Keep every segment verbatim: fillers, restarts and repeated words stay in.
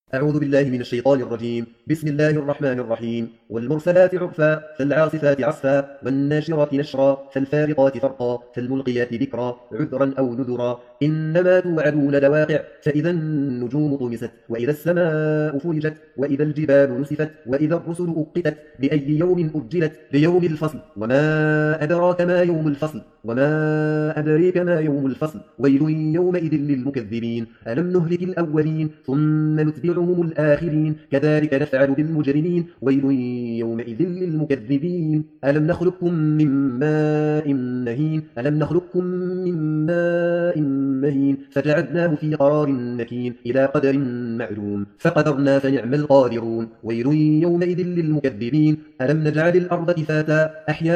أعوذ بالله من الشيطان الرجيم. بسم الله الرحمن الرحيم. والمرسلات عرفا فالعاصفات عصفا والناشرات نشرا فالفارقات فرقا فالملقيات ذكرا عذرا أو نذرا إنما توعدون لواقع فإذا النجوم طمست وإذا السماء فرجت وإذا الجبال نسفت وإذا الرسل أقتت لأي يوم أجلت ليوم الفصل وما أدراك ما يوم الفصل وما أدريك ما يوم الفصل ويل يومئذ للمكذبين ألم نهلك الأولين ثم نتبعهم الآخرين كذلك نفعل بالمجرمين ويل يومئذ للمكذبين ألم نخلقكم من ماء مهين ألم نخلقكم من ماء مهين فجعلناه في قرار مكين إلى قدر معلوم فقدرنا فنعم القادرون ويل يومئذ للمكذبين ألم نجعل الأرض كفاتا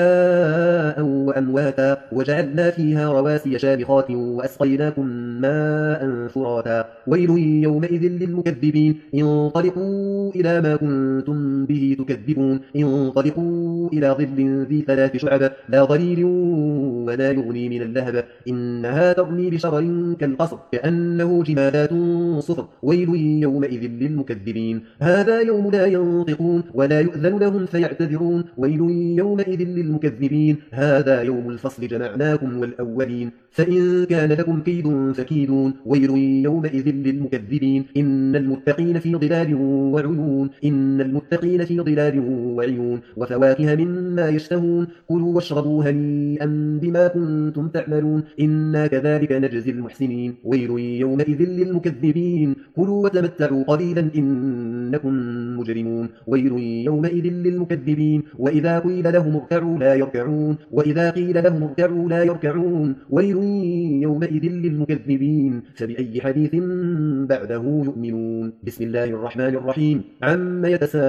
أحياء وأمواتا وجعلنا فيها رواسي شامخات وأسقيناكم ماء فراتا ويل يومئذ للمكذبين انطلقوا إلى ما كنتم به تكذبون انطلقوا إلى ظل ذي ثلاث شعب لا ظليل ولا يغني من اللهب إنها ترمي بشرر كالقصر كأنه جمالات صفر ويل يومئذ للمكذبين هذا يوم لا ينطقون ولا يؤذن لهم فيعتذرون ويل يومئذ للمكذبين هذا يوم الفصل جمعناكم والأولين فإن كان لكم كيد فكيدون ويل يومئذ للمكذبين إن المتقين في ظلال وعيون إن المتقين في ظلال وعيون وفواكه مما يشتهون كلوا واشربوا هنيئا بما كنتم تعملون إنا كذلك نجزي المحسنين ويل يومئذ للمكذبين كلوا وتمتعوا قليلا إنكم مجرمون ويل يومئذ للمكذبين وإذا قيل لهم اركعوا لا يركعون وإذا قيل لهم اركعوا لا يركعون ويل يومئذ للمكذبين فبأي حديث بعده يؤمنون بسم الله الرحمن الرحيم عما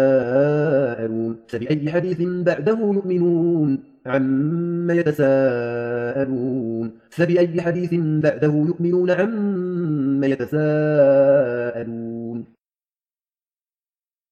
يتساءلون فبأي حديث بعده يؤمنون عما يتساءلون فبأي حديث بعده يؤمنون عما يتساءلون